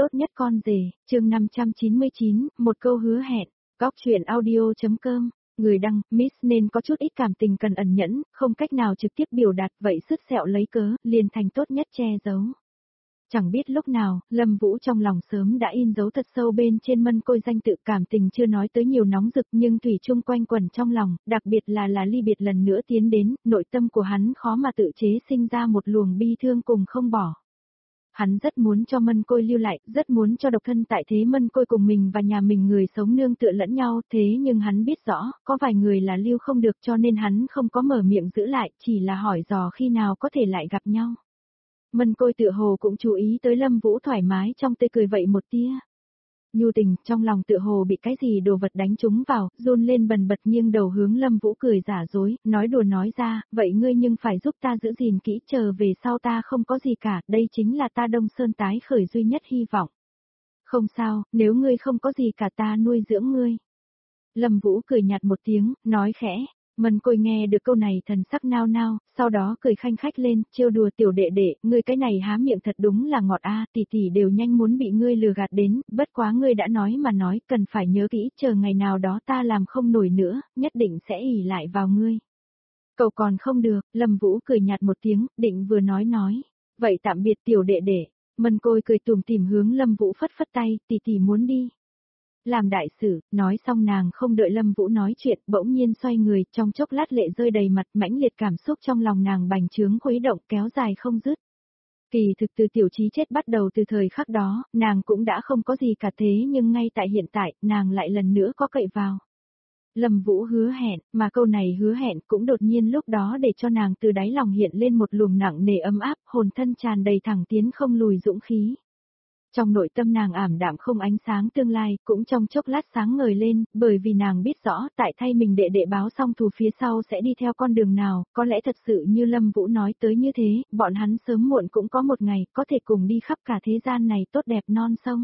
Tốt nhất con rể, chương 599, một câu hứa hẹn, góc chuyện audio.com, người đăng, Miss nên có chút ít cảm tình cần ẩn nhẫn, không cách nào trực tiếp biểu đạt vậy sứt sẹo lấy cớ, liền thành tốt nhất che giấu. Chẳng biết lúc nào, Lâm Vũ trong lòng sớm đã in dấu thật sâu bên trên mân côi danh tự cảm tình chưa nói tới nhiều nóng rực nhưng thủy chung quanh quẩn trong lòng, đặc biệt là ly biệt lần nữa tiến đến, nội tâm của hắn khó mà tự chế sinh ra một luồng bi thương cùng không bỏ. Hắn rất muốn cho mân côi lưu lại, rất muốn cho độc thân tại thế mân côi cùng mình và nhà mình người sống nương tựa lẫn nhau, thế nhưng hắn biết rõ, có vài người là lưu không được cho nên hắn không có mở miệng giữ lại, chỉ là hỏi dò khi nào có thể lại gặp nhau. Mân côi tựa hồ cũng chú ý tới Lâm Vũ thoải mái trong tươi cười vậy một tia. Nhu tình, trong lòng tựa hồ bị cái gì đồ vật đánh trúng vào, run lên bần bật nghiêng đầu hướng Lâm Vũ cười giả dối, nói đùa nói ra, vậy ngươi nhưng phải giúp ta giữ gìn kỹ chờ về sau ta không có gì cả, đây chính là ta Đông Sơn tái khởi duy nhất hy vọng. Không sao, nếu ngươi không có gì cả ta nuôi dưỡng ngươi. Lâm Vũ cười nhạt một tiếng, nói khẽ. Mân côi nghe được câu này thần sắc nao nao, sau đó cười khanh khách lên, trêu đùa tiểu đệ đệ, ngươi cái này há miệng thật đúng là ngọt a, tỷ tỷ đều nhanh muốn bị ngươi lừa gạt đến, bất quá ngươi đã nói mà nói, cần phải nhớ kỹ, chờ ngày nào đó ta làm không nổi nữa, nhất định sẽ ỷ lại vào ngươi. Cậu còn không được, Lâm Vũ cười nhạt một tiếng, định vừa nói, vậy tạm biệt tiểu đệ đệ. Mân côi cười tủm tỉm hướng Lâm Vũ phất phất tay, tỷ tỷ muốn đi. Làm đại sự, nói xong nàng không đợi Lâm Vũ nói chuyện, bỗng nhiên xoay người, trong chốc lát lệ rơi đầy mặt, mãnh liệt cảm xúc trong lòng nàng bành trướng khuấy động kéo dài không dứt. Kỳ thực từ tiểu trí chết bắt đầu từ thời khắc đó, nàng cũng đã không có gì cả thế nhưng ngay tại hiện tại, nàng lại lần nữa có cậy vào. Lâm Vũ hứa hẹn, mà câu này hứa hẹn cũng đột nhiên lúc đó để cho nàng từ đáy lòng hiện lên một luồng nặng nề ấm áp, hồn thân tràn đầy thẳng tiến không lùi dũng khí. Trong nội tâm nàng ảm đạm không ánh sáng tương lai, cũng trong chốc lát sáng ngời lên, bởi vì nàng biết rõ tại thay mình đệ đệ báo xong thù phía sau sẽ đi theo con đường nào, có lẽ thật sự như Lâm Vũ nói tới như thế, bọn hắn sớm muộn cũng có một ngày có thể cùng đi khắp cả thế gian này tốt đẹp non sông.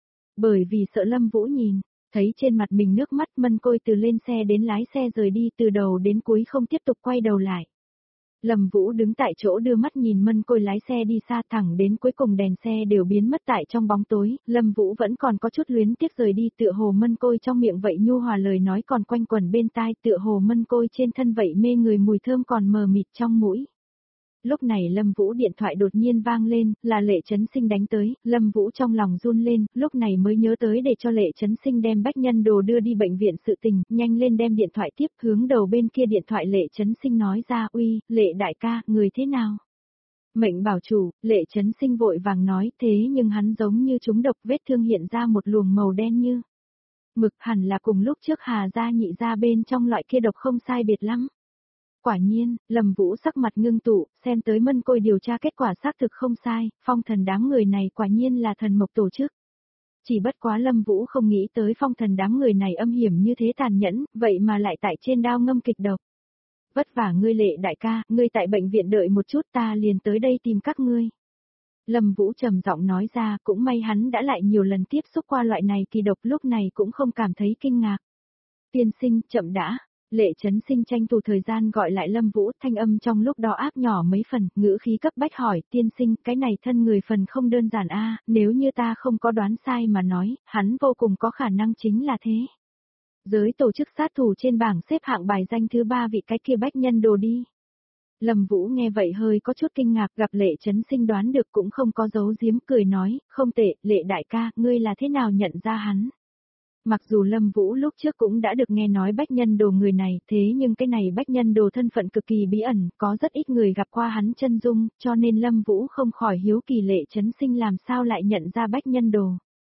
Bởi vì sợ Lâm Vũ nhìn, thấy trên mặt mình nước mắt mân côi từ lên xe đến lái xe rời đi từ đầu đến cuối không tiếp tục quay đầu lại. Lâm Vũ đứng tại chỗ đưa mắt nhìn mân côi lái xe đi xa thẳng đến cuối cùng đèn xe đều biến mất tại trong bóng tối, Lâm Vũ vẫn còn có chút luyến tiếc rời đi tựa hồ mân côi trong miệng vậy nhu hòa lời nói còn quanh quẩn bên tai tựa hồ mân côi trên thân vậy mê người mùi thơm còn mờ mịt trong mũi. Lúc này Lâm Vũ điện thoại đột nhiên vang lên, là Lệ Chấn Sinh đánh tới, Lâm Vũ trong lòng run lên, lúc này mới nhớ tới để cho Lệ Chấn Sinh đem Bách Nhân Đồ đưa đi bệnh viện sự tình, nhanh lên đem điện thoại tiếp hướng đầu bên kia điện thoại Lệ Chấn Sinh nói ra uy, Lệ đại ca, người thế nào? Mệnh bảo chủ, Lệ Chấn Sinh vội vàng nói thế nhưng hắn giống như trúng độc vết thương hiện ra một luồng màu đen như mực hẳn là cùng lúc trước Hà gia nhị gia bên trong loại kia độc không sai biệt lắm. Quả nhiên, Lâm Vũ sắc mặt ngưng tụ, xem tới mân côi điều tra kết quả xác thực không sai, phong thần đám người này quả nhiên là thần mộc tổ chức. Chỉ bất quá Lâm Vũ không nghĩ tới phong thần đám người này âm hiểm như thế tàn nhẫn, vậy mà lại tại trên đao ngâm kịch độc. Vất vả ngươi Lệ đại ca, ngươi tại bệnh viện đợi một chút ta liền tới đây tìm các ngươi. Lâm Vũ trầm giọng nói ra cũng may hắn đã lại nhiều lần tiếp xúc qua loại này kỳ độc lúc này cũng không cảm thấy kinh ngạc. Tiên sinh, chậm đã. Lệ Chấn Sinh tranh thủ thời gian gọi lại Lâm Vũ, thanh âm trong lúc đó áp nhỏ mấy phần, ngữ khí cấp bách hỏi, tiên sinh, cái này thân người phần không đơn giản a, nếu như ta không có đoán sai mà nói, hắn vô cùng có khả năng chính là thế. Giới tổ chức sát thủ trên bảng xếp hạng bài danh thứ 3 vị cái kia Bách Nhân Đồ đi. Lâm Vũ nghe vậy hơi có chút kinh ngạc gặp Lệ Chấn Sinh đoán được cũng không có giấu giếm cười nói, không tệ, Lệ đại ca, ngươi là thế nào nhận ra hắn? Mặc dù Lâm Vũ lúc trước cũng đã được nghe nói Bách Nhân Đồ người này, thế nhưng cái này Bách Nhân Đồ thân phận cực kỳ bí ẩn, có rất ít người gặp qua hắn chân dung, cho nên Lâm Vũ không khỏi hiếu kỳ Lệ Chấn Sinh làm sao lại nhận ra Bách Nhân Đồ.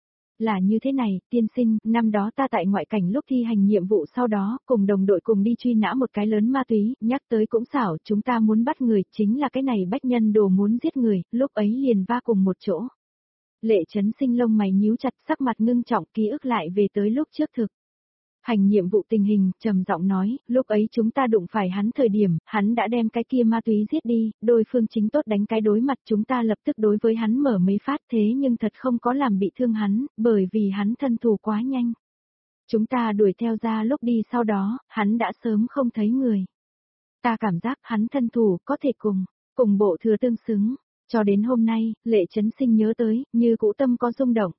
Là như thế này, tiên sinh, năm đó ta tại ngoại cảnh lúc thi hành nhiệm vụ sau đó, cùng đồng đội cùng đi truy nã một cái lớn ma túy, nhắc tới cũng xảo, chúng ta muốn bắt người, chính là cái này Bách Nhân Đồ muốn giết người, lúc ấy liền va cùng một chỗ. Lệ Chấn Sinh lông mày nhíu chặt sắc mặt ngưng trọng ký ức lại về tới lúc trước thực. Hành nhiệm vụ tình hình, trầm giọng nói, lúc ấy chúng ta đụng phải hắn thời điểm, hắn đã đem cái kia ma túy giết đi, đối phương chính tốt đánh cái đối mặt chúng ta lập tức đối với hắn mở mấy phát thế nhưng thật không có làm bị thương hắn, bởi vì hắn thân thủ quá nhanh. Chúng ta đuổi theo ra lúc đi sau đó, hắn đã sớm không thấy người. Ta cảm giác hắn thân thủ có thể cùng bộ thừa tương xứng. Cho đến hôm nay, Lệ Chấn Sinh nhớ tới, như cũ tâm có rung động.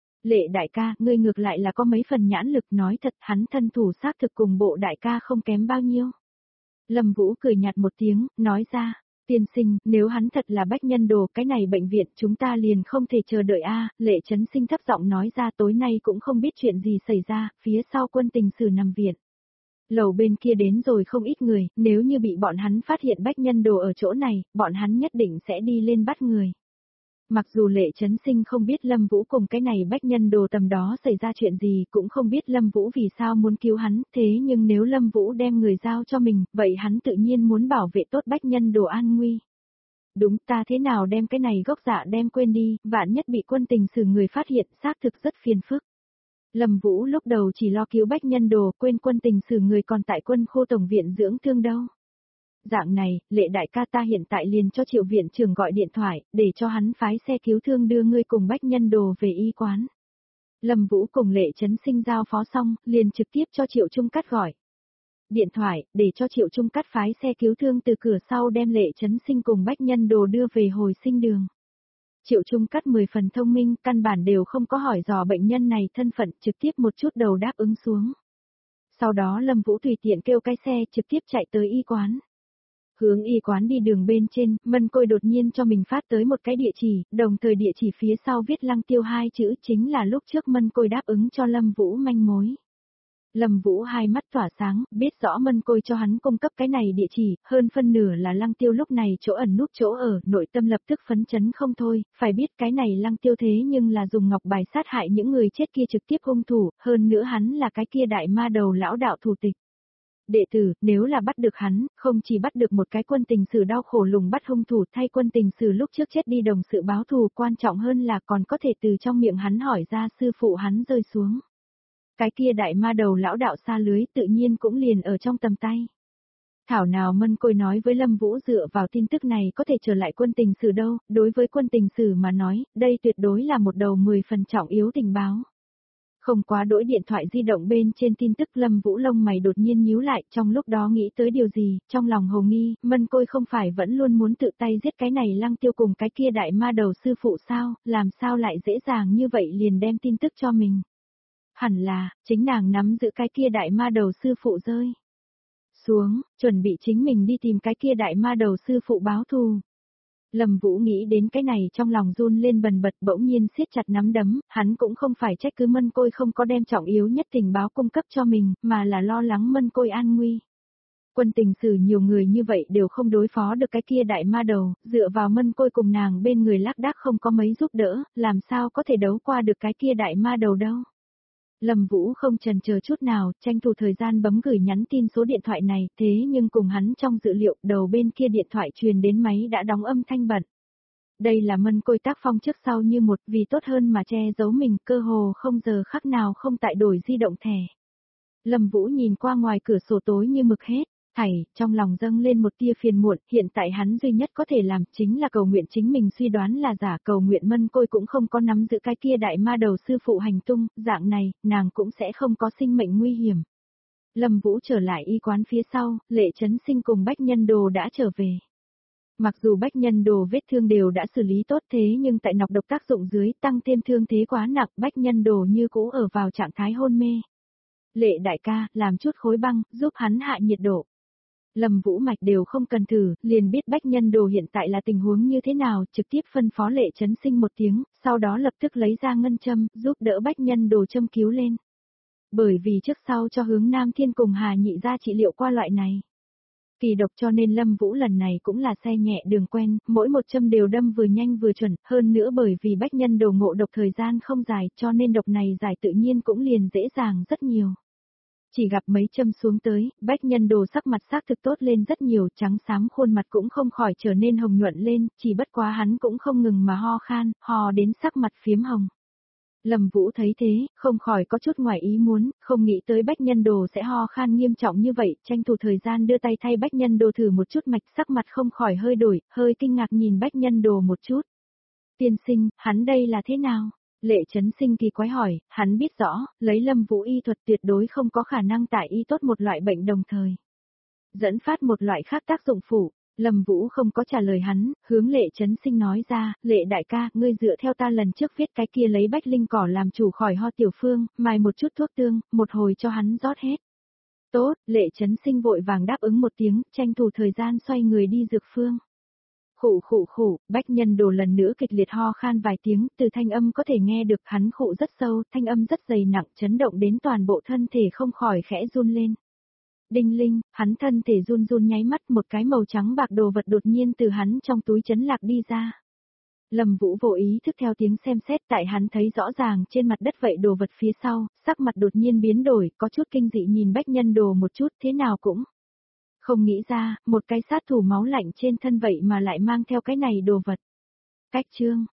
Lệ đại ca, ngươi ngược lại là có mấy phần nhãn lực, nói thật, hắn thân thủ xác thực cùng bộ đại ca không kém bao nhiêu. Lâm Vũ cười nhạt một tiếng, nói ra, tiên sinh, nếu hắn thật là bách nhân đồ, cái này bệnh viện chúng ta liền không thể chờ đợi a. Lệ Chấn Sinh thấp giọng nói ra, tối nay cũng không biết chuyện gì xảy ra, phía sau Quân Tình Sử nằm viện. Lầu bên kia đến rồi không ít người, nếu như bị bọn hắn phát hiện bách nhân đồ ở chỗ này, bọn hắn nhất định sẽ đi lên bắt người. Mặc dù Lệ Chấn Sinh không biết Lâm Vũ cùng cái này bách nhân đồ tầm đó xảy ra chuyện gì, cũng không biết Lâm Vũ vì sao muốn cứu hắn, thế nhưng nếu Lâm Vũ đem người giao cho mình, vậy hắn tự nhiên muốn bảo vệ tốt bách nhân đồ an nguy. Đúng, ta thế nào đem cái này gốc dạ đem quên đi, vạn nhất bị Quân Tình Sử người phát hiện, xác thực rất phiền phức. Lâm Vũ lúc đầu chỉ lo cứu bách nhân đồ, quên Quân Tình Sử người còn tại Quân Khu Tổng viện dưỡng thương đâu. Dạng này, Lệ đại ca, ta hiện tại liền cho Triệu viện trưởng gọi điện thoại, để cho hắn phái xe cứu thương đưa ngươi cùng bách nhân đồ về y quán. Lâm Vũ cùng Lệ Chấn Sinh giao phó xong, liền trực tiếp cho Triệu Trung Cắt gọi điện thoại, để cho Triệu Trung Cắt phái xe cứu thương từ cửa sau đem Lệ Chấn Sinh cùng bách nhân đồ đưa về hồi sinh đường. Triệu Trung Cắt 10 phần thông minh, căn bản đều không có hỏi dò bệnh nhân này thân phận, trực tiếp một chút đầu đáp ứng xuống. Sau đó Lâm Vũ tùy tiện kêu cái xe trực tiếp chạy tới y quán. Hướng y quán đi đường bên trên, Mân Côi đột nhiên cho mình phát tới một cái địa chỉ, đồng thời địa chỉ phía sau viết Lăng Tiêu hai chữ, chính là lúc trước Mân Côi đáp ứng cho Lâm Vũ manh mối. Lâm Vũ hai mắt tỏa sáng, biết rõ Mân Côi cho hắn cung cấp cái này địa chỉ, hơn phân nửa là Lăng Tiêu lúc này chỗ ẩn núp chỗ ở, nội tâm lập tức phấn chấn không thôi, phải biết cái này Lăng Tiêu thế nhưng là dùng ngọc bài sát hại những người chết kia trực tiếp hung thủ, hơn nữa hắn là cái kia đại ma đầu lão đạo thủ tịch. Đệ tử, nếu là bắt được hắn, không chỉ bắt được một cái Quân Tình Sử đau khổ lùng bắt hung thủ, thay Quân Tình Sử lúc trước chết đi đồng sự báo thù, quan trọng hơn là còn có thể từ trong miệng hắn hỏi ra sư phụ hắn rơi xuống. Cái kia đại ma đầu lão đạo xa lưới tự nhiên cũng liền ở trong tầm tay. Thảo nào Mân Côi nói với Lâm Vũ dựa vào tin tức này có thể trở lại Quân Tình Sử đâu, đối với Quân Tình Sử mà nói, đây tuyệt đối là một đầu 10 phần trọng yếu tình báo. Không quá đỗi điện thoại di động bên trên tin tức, Lâm Vũ lông mày đột nhiên nhíu lại, trong lúc đó nghĩ tới điều gì, trong lòng hồ nghi, Mân Côi không phải vẫn luôn muốn tự tay giết cái này Lăng Tiêu cùng cái kia đại ma đầu sư phụ sao, làm sao lại dễ dàng như vậy liền đem tin tức cho mình. Hẳn là, chính nàng nắm giữ cái kia đại ma đầu sư phụ rơi xuống, chuẩn bị chính mình đi tìm cái kia đại ma đầu sư phụ báo thù. Lâm Vũ nghĩ đến cái này trong lòng run lên bần bật, bỗng nhiên siết chặt nắm đấm, hắn cũng không phải trách cứ Mân Côi không có đem trọng yếu nhất tình báo cung cấp cho mình, mà là lo lắng Mân Côi an nguy. Quân Tình Sử nhiều người như vậy đều không đối phó được cái kia đại ma đầu, dựa vào Mân Côi cùng nàng bên người lác đác không có mấy giúp đỡ, làm sao có thể đấu qua được cái kia đại ma đầu đâu. Lâm Vũ không chần chờ chút nào, tranh thủ thời gian bấm gửi nhắn tin số điện thoại này, thế nhưng cùng hắn trong dữ liệu, đầu bên kia điện thoại truyền đến máy đã đóng âm thanh bận. Đây là Mân Côi tác phong trước sau như một, vì tốt hơn mà che giấu mình, cơ hồ không giờ khắc nào không tại đổi di động thẻ. Lâm Vũ nhìn qua ngoài cửa sổ tối như mực hết. Trong lòng dâng lên một tia phiền muộn, hiện tại hắn duy nhất có thể làm chính là cầu nguyện chính mình suy đoán là giả, cầu nguyện Mân Côi cũng không có nắm giữ cái kia đại ma đầu sư phụ hành tung, dạng này, nàng cũng sẽ không có sinh mệnh nguy hiểm. Lâm Vũ trở lại y quán phía sau, Lệ Chấn Sinh cùng bách nhân đồ đã trở về. Mặc dù bách nhân đồ vết thương đều đã xử lý tốt thế nhưng tại nọc độc tác dụng dưới tăng thêm thương thế quá nặng, bách nhân đồ như cũ ở vào trạng thái hôn mê. Lệ đại ca, làm chút khối băng, giúp hắn hạ nhiệt độ. Lâm Vũ mạch đều không cần thử, liền biết bách nhân đồ hiện tại là tình huống như thế nào, trực tiếp phân phó Lệ Chấn Sinh một tiếng, sau đó lập tức lấy ra ngân châm, giúp đỡ bách nhân đồ châm cứu lên. Bởi vì trước sau cho Hướng Nam Thiên cùng Hà Nhị ra trị liệu qua loại này kỳ độc, cho nên Lâm Vũ lần này cũng là xe nhẹ đường quen, mỗi một châm đều đâm vừa nhanh vừa chuẩn, hơn nữa bởi vì bách nhân đồ ngộ độc thời gian không dài cho nên độc này giải tự nhiên cũng liền dễ dàng rất nhiều. Chỉ gặp mấy châm xuống tới, bách nhân đồ sắc mặt xác thực tốt lên rất nhiều, trắng xám khuôn mặt cũng không khỏi trở nên hồng nhuận lên, chỉ bất quá hắn cũng không ngừng mà ho khan, ho đến sắc mặt phiếm hồng. Lâm Vũ thấy thế, không khỏi có chút ngoài ý muốn, không nghĩ tới bách nhân đồ sẽ ho khan nghiêm trọng như vậy, tranh thủ thời gian đưa tay thay bách nhân đồ thử một chút mạch, sắc mặt không khỏi hơi đổi, hơi kinh ngạc nhìn bách nhân đồ một chút. Tiên sinh, hắn đây là thế nào? Lệ Chấn Sinh kỳ quái hỏi, hắn biết rõ, lấy Lâm Vũ y thuật tuyệt đối không có khả năng tại y tốt một loại bệnh đồng thời dẫn phát một loại khác tác dụng phụ. Lâm Vũ không có trả lời hắn, hướng Lệ Chấn Sinh nói ra, Lệ đại ca, ngươi dựa theo ta lần trước viết cái kia lấy bách linh cỏ làm chủ khỏi ho tiểu phương, mài một chút thuốc tương, một hồi cho hắn rót hết. Tốt, Lệ Chấn Sinh vội vàng đáp ứng một tiếng, tranh thủ thời gian xoay người đi dược phương. Khụ khụ khụ, Bách Nhân Đồ lần nữa kịch liệt ho khan vài tiếng, từ thanh âm có thể nghe được hắn khụ rất sâu, thanh âm rất dày nặng, chấn động đến toàn bộ thân thể không khỏi khẽ run lên. Đinh linh, hắn thân thể run run nháy mắt, một cái màu trắng bạc đồ vật đột nhiên từ hắn trong túi chấn lạc đi ra. Lâm Vũ vô ý thức theo tiếng xem xét, tại hắn thấy rõ ràng trên mặt đất vậy đồ vật phía sau, sắc mặt đột nhiên biến đổi, có chút kinh dị nhìn Bách Nhân Đồ một chút, thế nào cũng không nghĩ ra, một cái sát thủ máu lạnh trên thân vậy mà lại mang theo cái này đồ vật. Cách chương